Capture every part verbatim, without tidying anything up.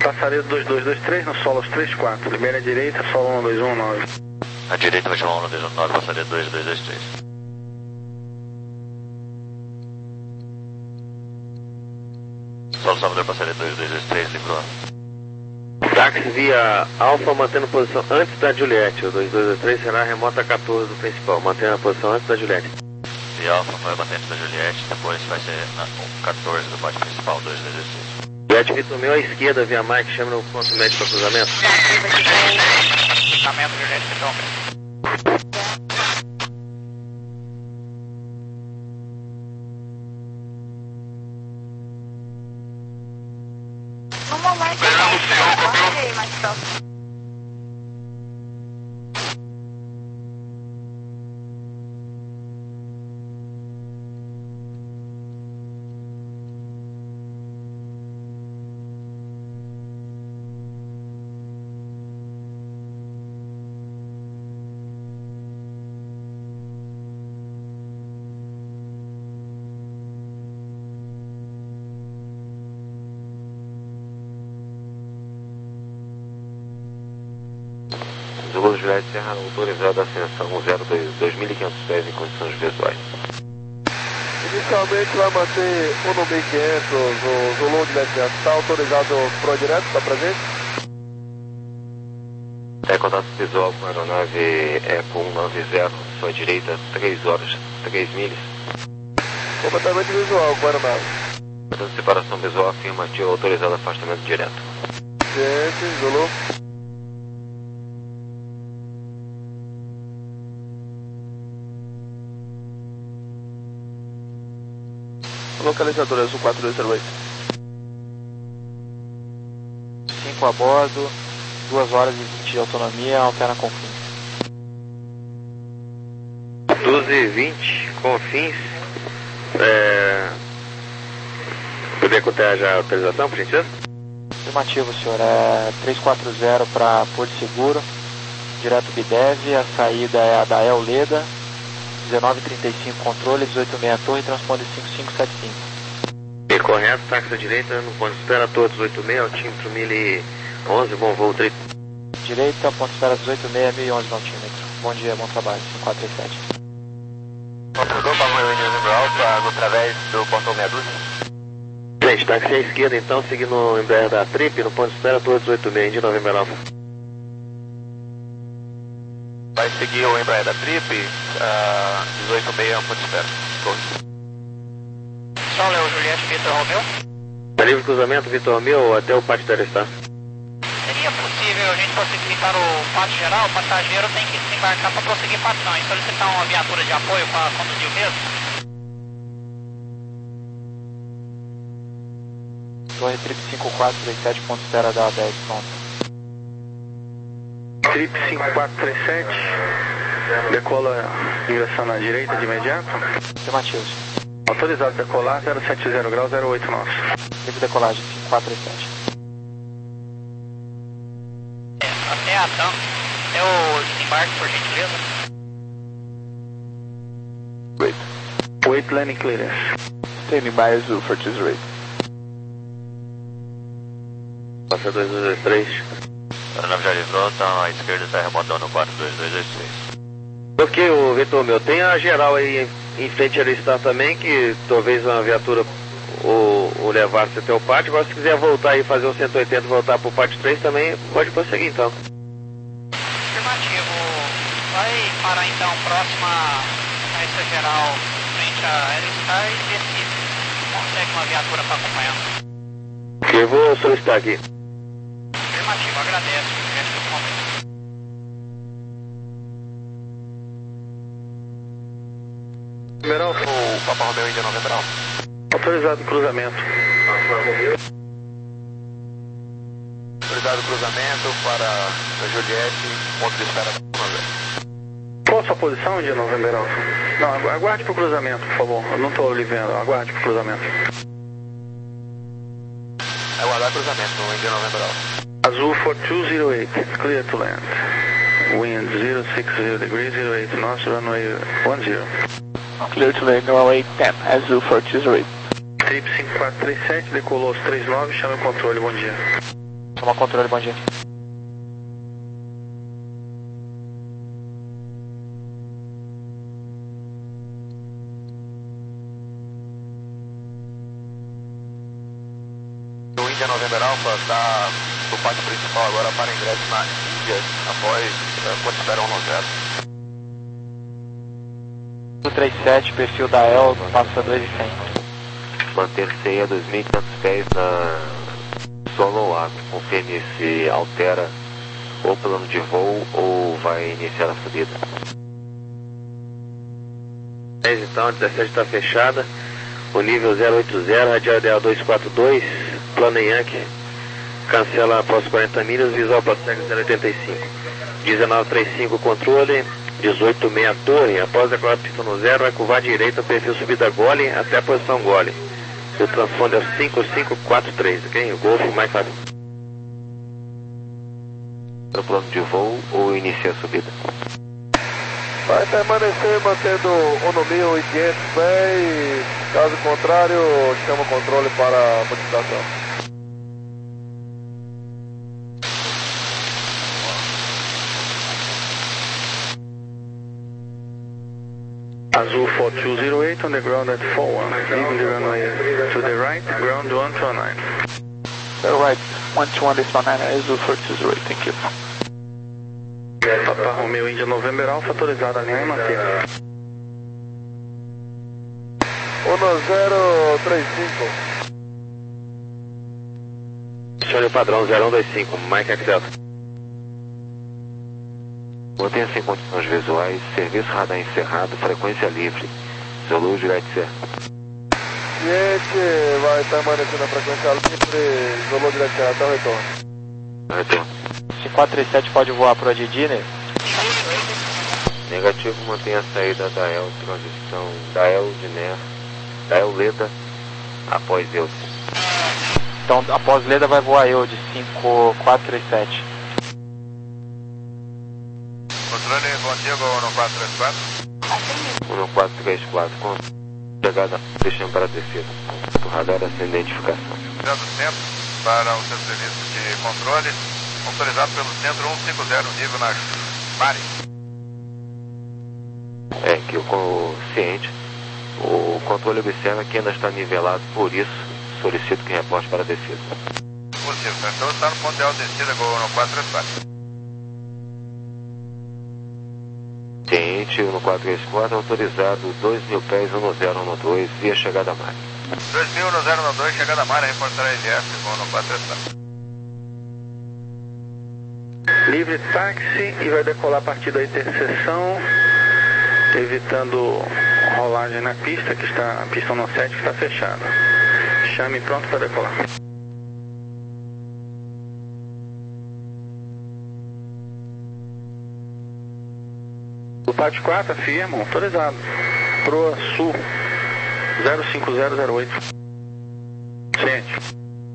Passaredo dois dois dois três no solo três quatro. Primeira direita, solo um dois um nove. A direita vai chamar um dois um nove, passaredo dois dois dois três. Solo Salvador, passaredo dois dois dois três, livrou. Táxi via Alfa mantendo posição antes da Juliette. O dois dois dois três será a remota quatorze do principal, mantendo a posição antes da Juliette. Via Alfa vai bater antes da Juliette, depois vai ser na quatorze do bate principal, dois dois dois três. Juliette Vitor Meu à esquerda via Mike, chama no ponto médio para cruzamento. Cruzamento, Juliette Vitor Meu. No momento, não sei, mas próximo. Zulu Juliette Serra autorizada a ascensão zero dois mil e quinhentos pés em condições visuais. Inicialmente vai manter um no mil e quinhentos, o Zulu Juliette Serra está autorizado pro direto, está presente? É contato visual com a aeronave Eco cento e noventa, sua direita, três horas, três milhas. Completamente visual com a aeronave. Portanto, separação visual afirmativa, autorizado afastamento direto. Gente, Zulu. Localizador Azul quatro dois zero oito. cinco a bordo, duas horas e vinte de autonomia, alterna com fins. doze e vinte, com fins. É... Poderia contar já a autorização, por gentileza? Afirmativo, senhor. É três quatro zero para Porto Seguro, direto Bidev, a saída é a da El Leda. dezenove trinta e cinco controle, dezoito sessenta torre, transponder cinco cinco sete cinco. E correto, táxi à direita, no ponto de espera, todos dezoito sessenta, altímetro mil e onze, bom voo, tri... Direita, ponto de espera dezoito sessenta, mil e onze no altímetro. Bom dia, bom trabalho, cinco quatro três sete. Mudou para o nível alto, através do portão meia dúzia. Gente, táxi à esquerda então, seguindo o Embraer da Trip, no ponto de espera, todos dezoito sessenta, de Novembro Alfa. Vai seguir o Embraer da Trip, uh, dezoito sessenta, ponto de espera. Solo é o Juliette Vitor Romeu. Tá livre cruzamento, Vitor Romeu, até o pátio Telestar. Seria possível a gente possibilitar o pátio geral? O passageiro tem que se embarcar para prosseguir pátio não. E solicitar uma viatura de apoio para conduzir o mesmo? Torre Trip cinco quatro três sete, ponto de espera da dez, pronto. Trip cinco quatro três sete, decola direção na direita de imediato. Afirmativo, senhor. Autorizado a decolar, zero sete zero grau, zero oito nosso. Livre decolagem, cinco quatro três sete. É, até a ação. É o desembarque, por gentileza. Wait. Wait landing clearance. Standing by Azul for two zero eight. Passa dois dois dois três. A aeronave já livrou, tá à esquerda, está remotando no quatro dois dois dois três. Ok, o Vitor Meu, tem a geral aí em, em frente ali está também, que talvez uma viatura o, o levar-se até o pátio. Agora se quiser voltar e fazer um cento e oitenta e voltar para o pátio três também, pode prosseguir então. Afirmativo. Vai parar então próxima a essa geral frente a Aerostar e ver se consegue uma viatura para acompanhar. Ok, vou solicitar aqui. Afirmativo, agradeço. Gesto do momento. Numeral, O Papa Romeu Índia Novembro Alfa. autorizado cruzamento. Autorizado cruzamento para a Juliette, ponto de espera da Novembro. Qual a sua posição de Novembro Alfa? Não, agu- aguarde pro cruzamento, por favor. Eu não estou lhe vendo, aguarde pro cruzamento. Aguardar cruzamento no Índia Novembro Alfa. Azul for two zero eight, clear to land. Wind zero six zero degrees, zero eight knots, runway one zero. Clear to land, runway ten, Azul for two zero eight. Trip cinco quatro três sete, decolou os três nove, chama o controle, bom dia. Toma controle, bom dia. O Índia November Alpha está no pátio principal agora para ingresso na Índia, após uh, quando esperam no zero. trinta e sete, perfil da E L, passa dois e cem. Manter-se a dois mil e quinhentos pés na solo água. Confirme se altera o plano de voo ou vai iniciar a subida. Então, a dezessete está fechada. O nível zero oito zero, radial ideal dois quatro dois, plano Yankee. Cancela após quarenta milhas, visual para cego zero oitenta e cinco. dezenove trinta e cinco controle, dezoito meia torre. Após decolar a pista no zero, vai curvar à direita, perfil subida gole até a posição gole. O transponder é cinco cinco quatro três, ok? O Golf mais fácil. No plano de voo ou inicia a subida? Vai permanecer mantendo o no mil e quinhentos pés, caso contrário, chama o controle para modificação. Azul four two zero eight on the ground at four one, leaving the runway to the right, ground one two nine. All right, one two one decimal nine, Azul four two zero eight, thank you. Papa Romeo Índia November Alpha, autorizado a alinhar e manter. um zero três cinco. Acione o padrão zero um dois cinco, Mike Axel. Mantenha-se em condições visuais, serviço radar encerrado, frequência livre. Zulu, Juliette Serra. Cliente vai permanecer na frequência livre, Zulu, Juliette Serra, até o retorno. Retorno. cinco quatro três sete pode voar para o Adidine? Negativo, mantenha a saída da E L, transição da E L de N E R, da E L Leda, após E L. Então, após Leda vai voar eu de cinco quatro três sete. Controle, bom dia, Gol um quatro três quatro. um quatro três quatro, com chegada, deixando para a descida. O radar sem identificação. Centro centro para o seu serviço de controle, autorizado pelo centro cento e cinquenta, nível na Mari. É que o consciente, o controle observa que ainda está nivelado, por isso solicito que reporte para a descida. Possível, então está no ponto de alta descida, Gol um quatro três quatro. Ciente, um quatro três quatro, autorizado dois mil pés, um zero um dois, via chegada a Mari. dois mil, um zero um dois, chegada a Mari, reportará I D F, Gol um quatro três quatro. Livre táxi e vai decolar a partir da interseção, evitando rolagem na pista, que está, a pista no sete que está fechada. Chame pronto para decolar. O pátio quatro, afirmo, autorizado. Proa Sul, zero cinco zero zero oito. Ciente.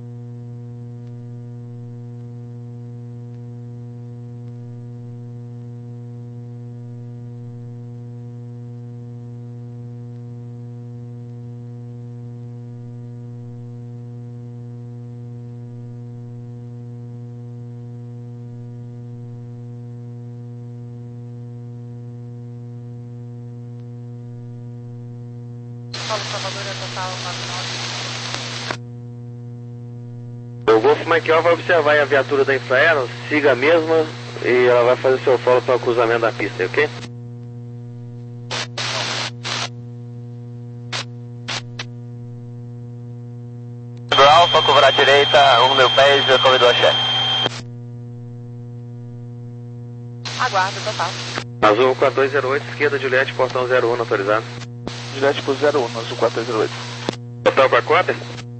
O Golf Mike Alpha vai observar a viatura da Infraero, siga a mesma e ela vai fazer seu follow para o cruzamento da pista, ok? Alfa, curva à direita, um mil pés, corredor chefe. Aguardo, total. Azul quatro dois zero oito, esquerda, Juliette, portão zero um, autorizado. Juliette por zero um, Azul quatro dois zero oito. Total para a Copa?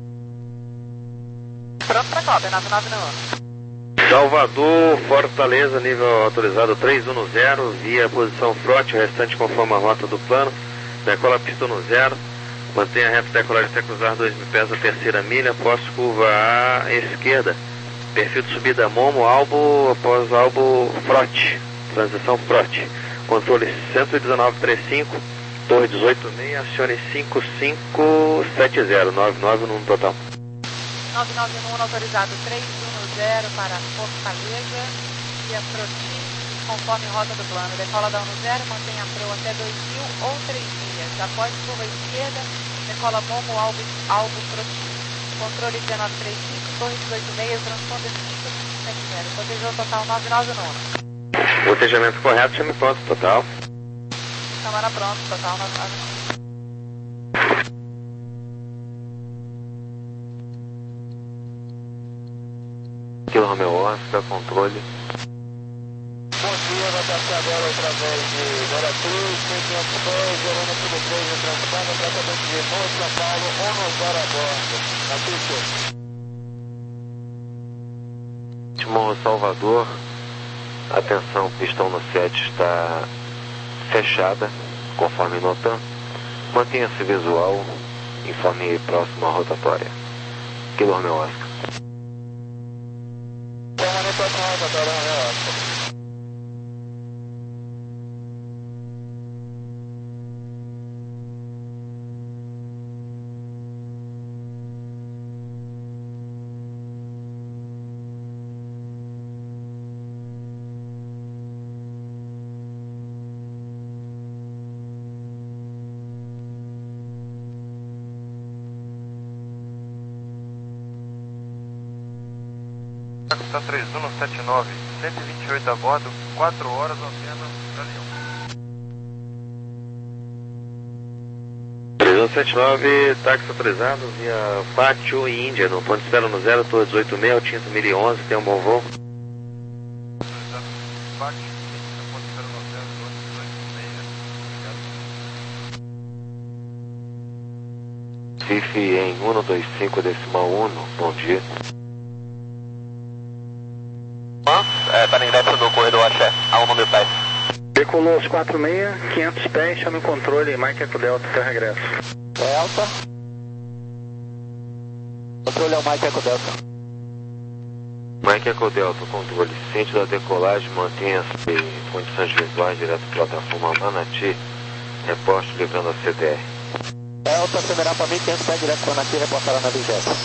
Pronto para Copa, nove nove um. Salvador, Fortaleza, nível autorizado três um zero, via posição frote, o restante conforme a rota do plano. Decola a pista no zero, mantenha a reta decolagem até cruzar dois mil pés a terceira milha, após curva à esquerda. Perfil de subida Momo, Albo, após Albo, frote, transição frote. Controle cento e dezenove trinta e cinco, torre dezoito seis, acione cinco cinco sete zero, nove nove no total. nove nove um autorizado três um zero para Fortaleza e a Proti conforme rota do plano. Decola da um zero, mantém a Pro até dois mil ou três milhas. Após curva esquerda, decola Momo Albo, Albo Proti. Controle dezenove trinta e cinco, torre dezoito seis, transponder cinco sete zero. Cotejou total nove nove nove. Cotejamento correto, chame ponto total. Câmara pronto, total nove nove nove. Kilo Romeo Oscar, controle. Bom dia, vai passar agora através de Veracruz, cem e quinhentos pés, Verona Tudo três no transponder, tratamento de Novo São Paulo, Honovar a bordo. Na pista. Morro Salvador, atenção, pistão no sete está fechada, conforme notam. Mantenha-se visual, informe próximo à rotatória. Kilo Romeo Oscar. Permanente próximo à rotatória, Romeo Oscar. Tá três um sete nove, cento e vinte e oito a bordo, quatro horas, antena Galeão. três um sete nove, táxi autorizado via Pátio e Índia, no ponto de espera no zero, torre dezoito seis, Tinto mil e onze, tem um bom voo. Autorizado Pátio e Índia, no ponto de espera no zero, torre dezoito seis, obrigado. F I F em cento e vinte e cinco decimal um, bom dia. É, tá no ingresso do corredor Axé, a um mil pés. Decolou aos quatro seis, quinhentos pés, chame o controle, Mike Eco Delta, seu regresso. Delta. Controle é o Mike Eco Delta. Mike Eco Delta, controle. Ciente da decolagem, mantenha-se em condições visuais direto para a plataforma Manati, reporte livrando a C D R. Delta, acelerar para mil e quinhentos pés direto para Manati, reportar na vigésima.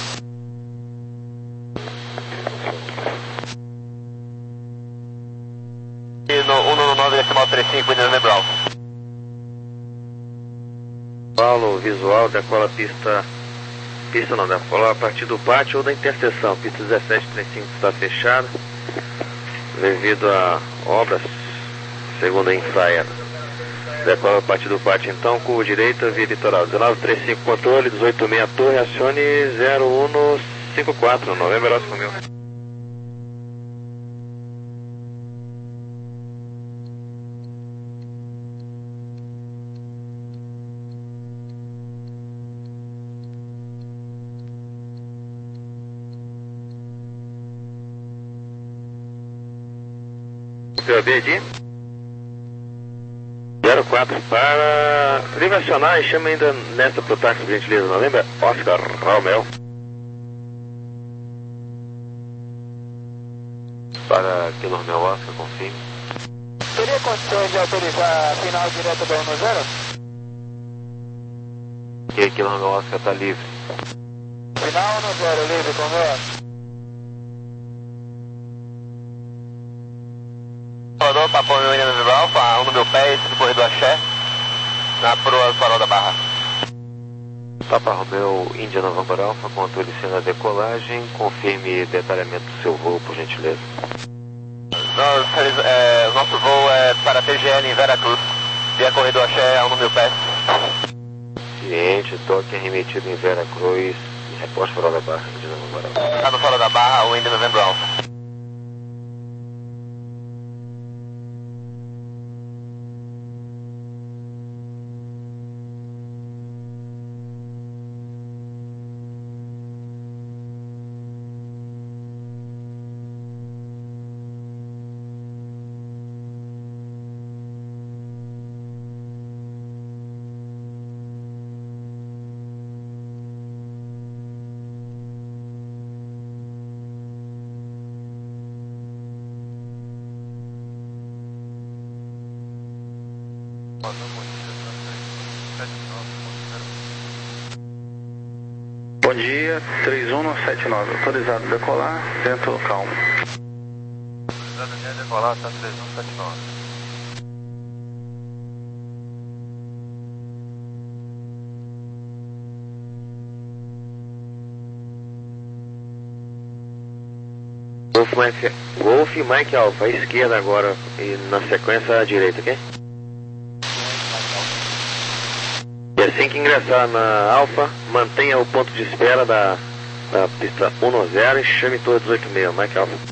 E no cento e nove decimal trinta e cinco, William Lebral. Paulo, visual, decola pista, pista não, decola a partir do pátio ou da interseção, pista dezessete trinta e cinco está fechada, devido a obras, segundo a Insider. Decola a partir do pátio então, curva direita, via litoral, dezenove trinta e cinco controle, dezoito seis torre, acione zero um cinco quatro, Novembro Oscar mil. P O B de zero quatro para livre acionar e chama ainda nessa pro táxi, por gentileza, não lembra? Oscar Romeo. Para Kilo Romeo Oscar, confirme. Teria condições de autorizar a final direta da um zero? E Kilo Romeo Oscar está livre. Final um zero, livre, conversa. Corredor Papo William Lebral, a um mil pés, do corredor Axé, na proa Farol da Barra. Papa Romeo, Índia Novembro Alfa, controle cena decolagem, confirme detalhamento do seu voo, por gentileza. Nós, é, o nosso voo é para T G L em Veracruz, via corredor Axé a um mil pés. Ciente, toque remetido em Veracruz, reposto Farol da Barra, Índia Novembro Alfa. Está no Farol da Barra, o Índia Novembro Alfa. Bom dia, três um sete nove, autorizado a decolar, vento calmo. Autorizado a decolar, tá três um sete nove. Golf Mike, Golf Mike Alpha, à esquerda agora e na sequência à direita, ok? E assim que ingressar na Alpha, mantenha o ponto de espera da, da pista um zero e chame torre dezoito seis, Mike Alpha.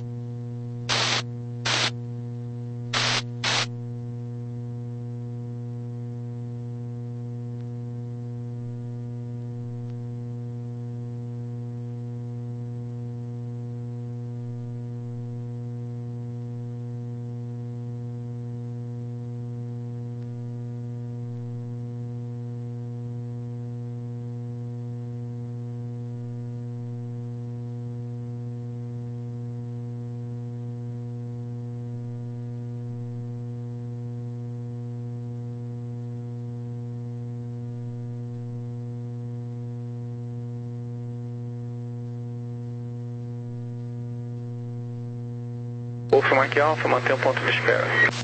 Golf Mike Alpha, mantém o ponto de espera.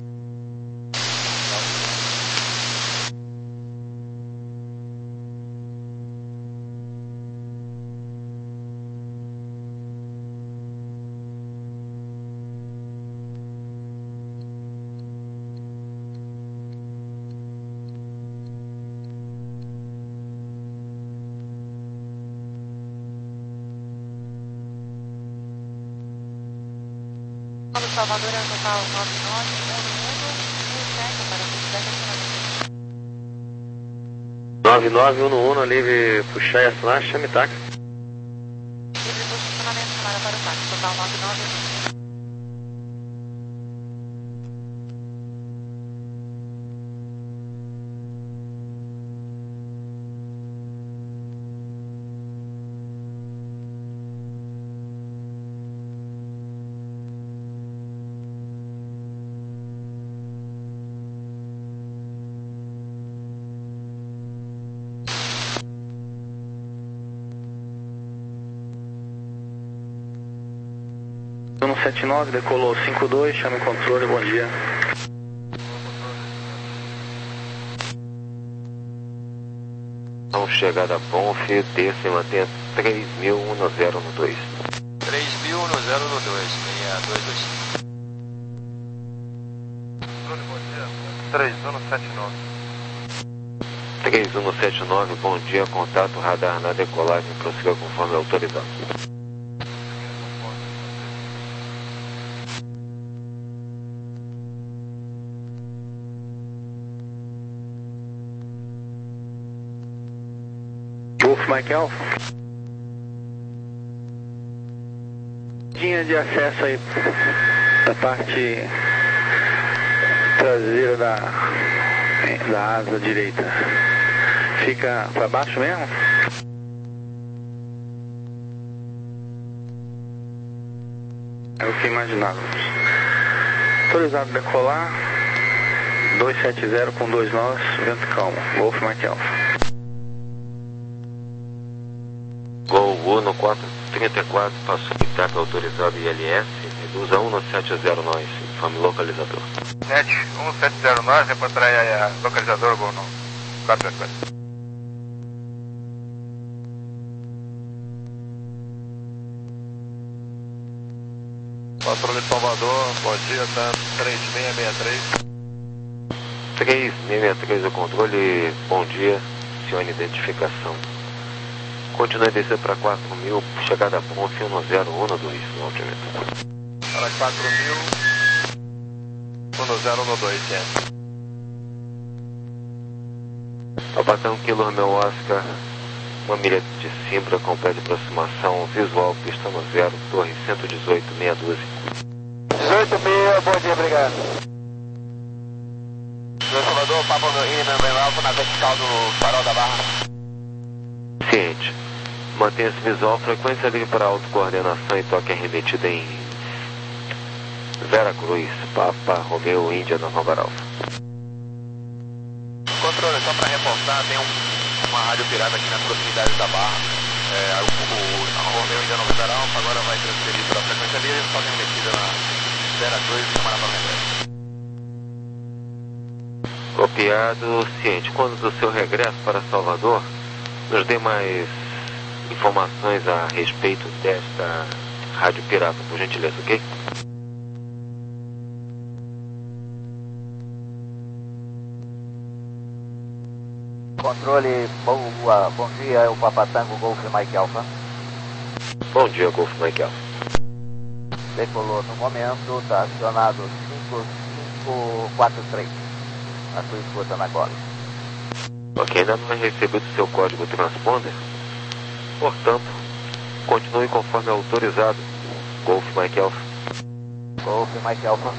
Salvador é o total nove nove um um um sete para o nove nove um um, livre puxar e assinar, chame táxi. Livre posicionamento, chamada para o táxi, total nove nove um um. um sete nove, decolou cinco dois, chame controle, bom dia. Então, chegada Bonf, desça e mantenha três mil zero no dois. três mil zero no dois, seis dois dois. Controle, bom dia, três um sete nove. três um sete nove, bom dia, contato radar na decolagem, prossiga conforme autorizado. Golf Mike Alpha. Linha de acesso aí da parte traseira da, da asa direita. Fica para baixo mesmo? É o que imaginávamos. Autorizado a decolar. dois sete zero com dois nós, vento calmo. Golf Mike Alpha. Gol Uno quatro trinta e quatro, passou o Itaca autorizado I L S, reduza um sete zero nove, informe localizador. sete um sete zero nove, reportar aí localizador, Gol no quatro trinta e quatro. Patrulha de Salvador, bom dia, tá três seis seis três. três seis seis três, o controle, bom dia, senhor identificação. Continue a descer para quatro mil, chegada a Bonf um zero um dois, no altimetro. Para quatro mil, um zero um dois, é. Albatão Kilo Romeo Oscar, uma milha de Simbra, completa de aproximação, visual, pista no zero, torre cento e dezoito, meia doze. dezoito seis, bom dia, obrigado. Senhor Salvador, Pablo Ina, vem lá na vertical do farol da Barra. Ciente. Mantenha-se visual, frequência livre para autocoordenação e toque arremetida em Vera Cruz, Papa Romeo, Índia, Nova Alfa. Controle, só para reportar, tem um, uma rádio pirata aqui nas proximidades da Barra. É, o, o, o Romeu ainda não November Alpha agora vai transferir para a frequência livre, só tem metida na Veracruz e Camarão Grande. Copiado, ciente. Quando do seu regresso para Salvador, nos dê mais informações a respeito desta rádio pirata, por gentileza, ok? Controle, boa, bom dia, é o Papatango Golf Mike Alpha. Bom dia, Golf Mike Alpha. Decolou no momento, está acionado cinco cinco quatro três. A sua escuta na cola. Ok, ainda não é recebido seu código transponder. Portanto, continue conforme autorizado. Golf Mike Alpha. Golf Mike Alpha.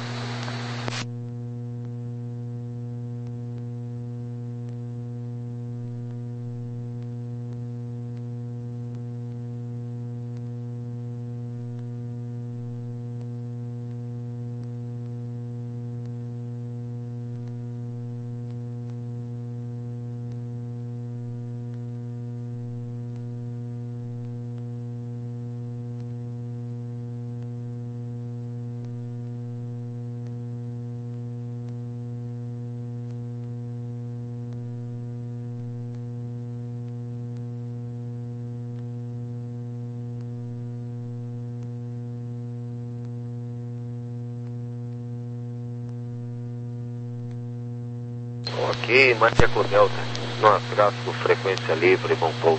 Ok, Mateco Delta, no tráfego, frequência livre, bom pouso.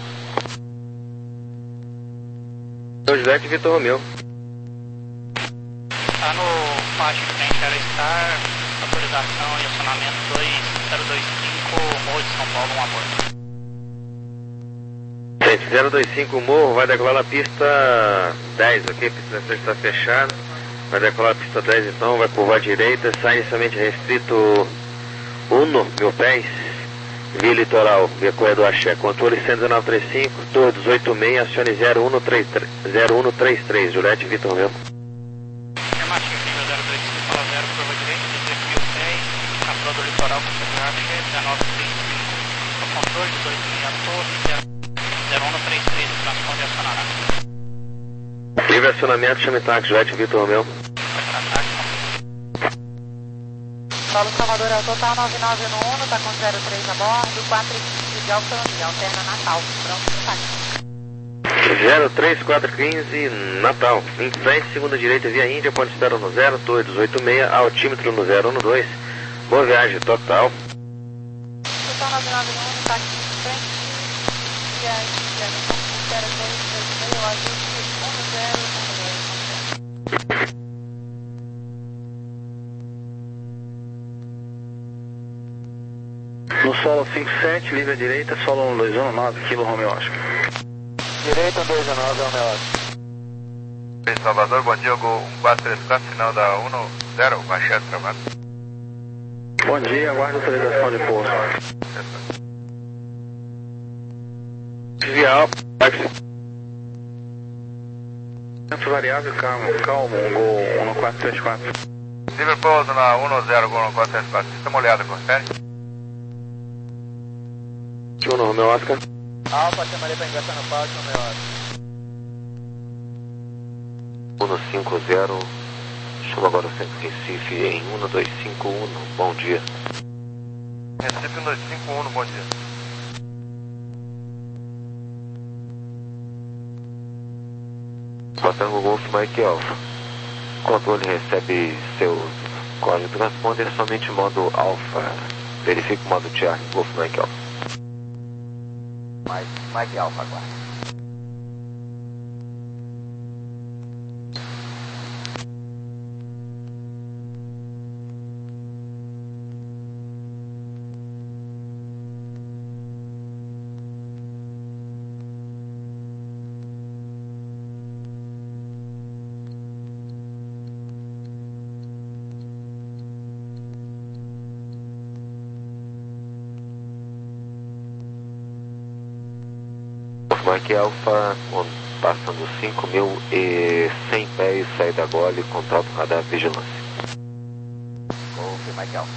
Juliette Vitor Romeu. Está no faixa de frente Aerostar, autorização e acionamento dois zero dois cinco, Morro de São Paulo, um aborto. Gente, zero dois cinco Morro, vai decolar na pista dez, ok? A pista da frente está fechada. Vai decolar a pista dez então, vai curvar à direita, sai inicialmente restrito Uno, mil pés, via litoral, via corredor Axé, controle cento e dezenove trinta e cinco, torre dezoito seis, acione zero um três três, zero um três três, Juliette Vitor Romeu. Afirmativo, nível zero dois cinco, fala zero, curva direita, dezoito mil pés, na prova do litoral, corredor Axé, dezenove trinta e cinco, no controle dezoito seis, a torre, zero um três três, o transponder acionará. Livre acionamento, chame táxi, Juliette Vitor Romeu. Paulo Salvador é o total nove nove no Uno, está com zero três a bordo, quatro e quinze de autonomia, alterna Natal, pronto para táxi. zero três quatro um cinco, Natal, em frente, segunda direita, via Índia, ponte espera no zero, torre dezoito seis, altímetro no zero um dois, boa viagem, total. Total nove nove no Uno, está aqui em frente, via Índia, no ponto espera torre dezoito seis, o ajuste um zero um dois. No solo cinco sete, livre à direita, solo um dois um nove, Kilo Romeo Oscar. Direita um dois nove, Romeo Oscar. Em Salvador, bom dia, Gol um quatro três quatro, final da um zero, manchete travado. Bom dia, aguardo autorização de pouso. Desviar, táxi. Centro variável, calmo, calmo, Gol um quatro três quatro. Livre pouso na um zero, Gol um quatro três quatro, sistema olhada, confere. Juno Romeu Oscar. Alfa, chamarei para ingressar no palco, Romeo Oscar. um cinco zero, chama agora o centro Recife em um dois cinco um, bom dia. Recife um dois cinco um, bom dia. Patango Golf Mike Alpha. Controle recebe seu código transponder somente modo Alpha. Verifique o modo Charlie, Golf Mike Alpha. Mike, Mike Alpha agora. Mike Alpha, passando cinco mil e cem pés, saída gole, contato radar vigilância. Golf Mike Alpha.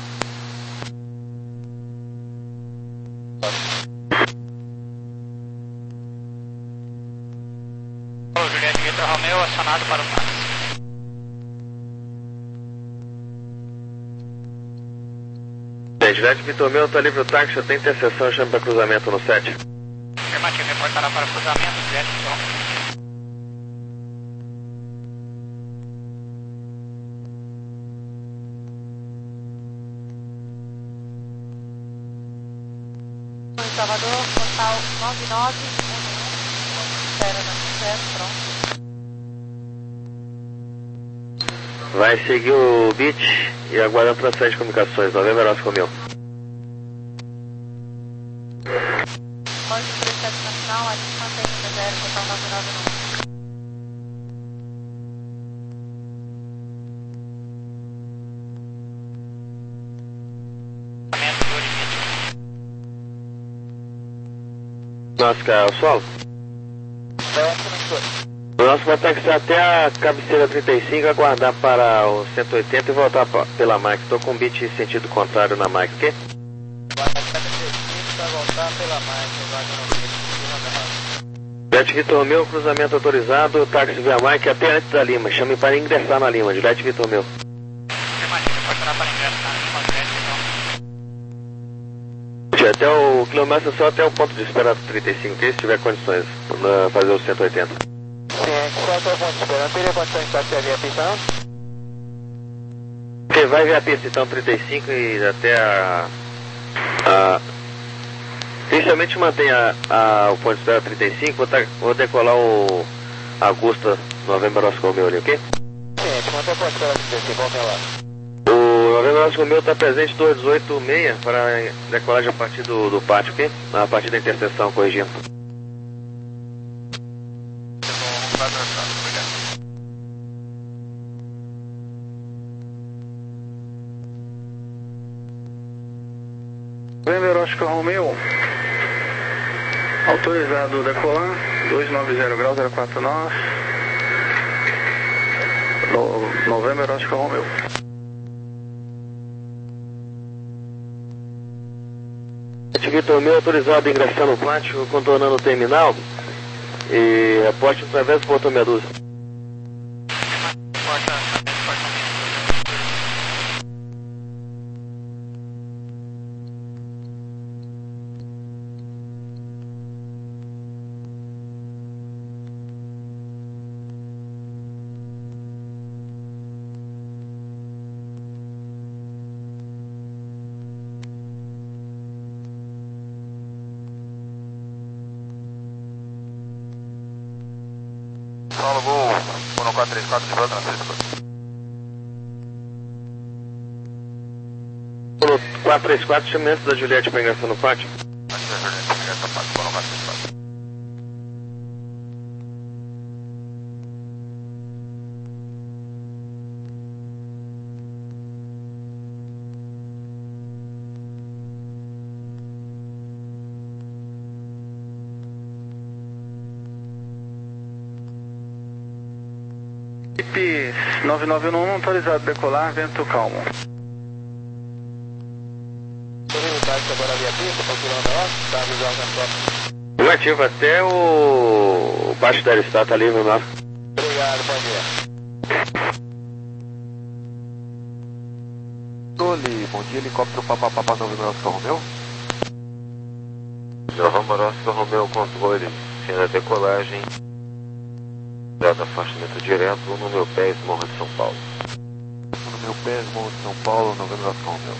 Juliette Vitor Romeo, acionado para o táxi. Juliette Vitor Romeo, está livre o táxi, já tem interseção, chame para cruzamento no sete. Afirmativo, reportará para cruzamento, Juliette Vitor Romeo. Salvador, portal nove nove um um, espera na zero, pronto. Vai seguir o beat e aguarda a transferência de comunicações, Novembro Oscar Romeo. Código três sete nacional, a gente mantém ainda zero, portal nove nove um. Nosso carro solo? O nosso vai taxar até a cabeceira trinta e cinco, aguardar para o cento e oitenta e voltar pra, pela M A C. Estou com beat em sentido contrário na M A C, ok? Vai até trinta e cinco para voltar pela M A C, vai Juliette Vitor Romeo, cruzamento autorizado, táxi via M A C até antes da Lima. Chame para ingressar na Lima, Juliette Vitor Romeo. Afirmativo, reportará para ingresso na Lima, Juliette Vitor Romeo. Até o quilômetro só até o ponto de espera do trinta e cinco, ok? Se tiver condições para fazer o cento e oitenta. Sim, só até o ponto de espera. Não teria condições de taxar via pista, não? Ok, vai via pista então trinta e cinco e até a... a inicialmente mantém a, a, o ponto de espera trinta e cinco, vou, tá, vou decolar o Augusta Novembro Oscar Romeo ali, ok? Sim, a gente mantém o ponto de espera trinta e cinco, vamos lá. O Novembro Oscar Romeo está presente duzentos e dezoito e meia para decolagem a partir do, do pátio, ok? A partir da interseção, corrigindo. Novembro Oscar Romeo, autorizado decolar, duzentos e noventa graus, zero quatro nós, no, Novembro Oscar Romeo. Vitor Romeo, autorizado a ingressar no pátio, contornando o terminal e aposte através do portão meia dúzia. Paulo Gol, um quatro três quatro de volta na Francisco. quatro três quatro, chame antes da Juliette para ingressar no pátio. Antes da Juliette para ingressar no pátio, um quatro três quatro. Equipe nove nove um, autorizado decolar, vento calmo. Agora via pista, procurando a tá visualizando. Negativo, até o, o baixo da Aerostar está livre, não? Obrigado, bom dia. Tole, bom dia, helicóptero Papa Papa Novembro Oscar Romeo. Novembro Oscar Romeo, controle, sendo a decolagem, dado afastamento direto no meu pés, Morro de São Paulo. No meu pés, Morro de São Paulo, Novembro Oscar Romeo.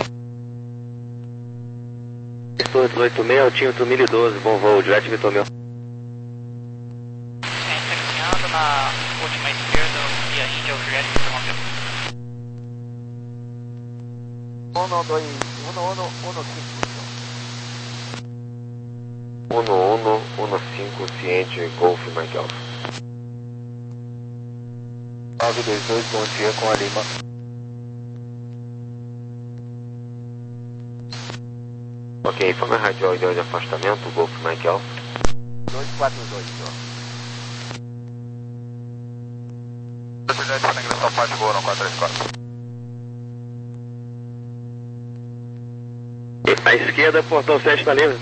Estou dezoito e meia, altímetro mil e doze, bom voo, Juliette Vitor Romeo. Iniciando na última esquerda, via Índia, o Juliette Vitor Romeo. Uno, dois, uno, uno, uno, cinco. Uno, uno, uno, cinco, ciente, Golf, Mike Alfa. nove dois dois, bom dia com a Lima. Ok, informe a rádio de afastamento, Golf, Mike Alfa. dois quatro dois, senhor. Juliette para ingressar no pátio, Gol, um quatro três quatro. À esquerda, portão sete está livre.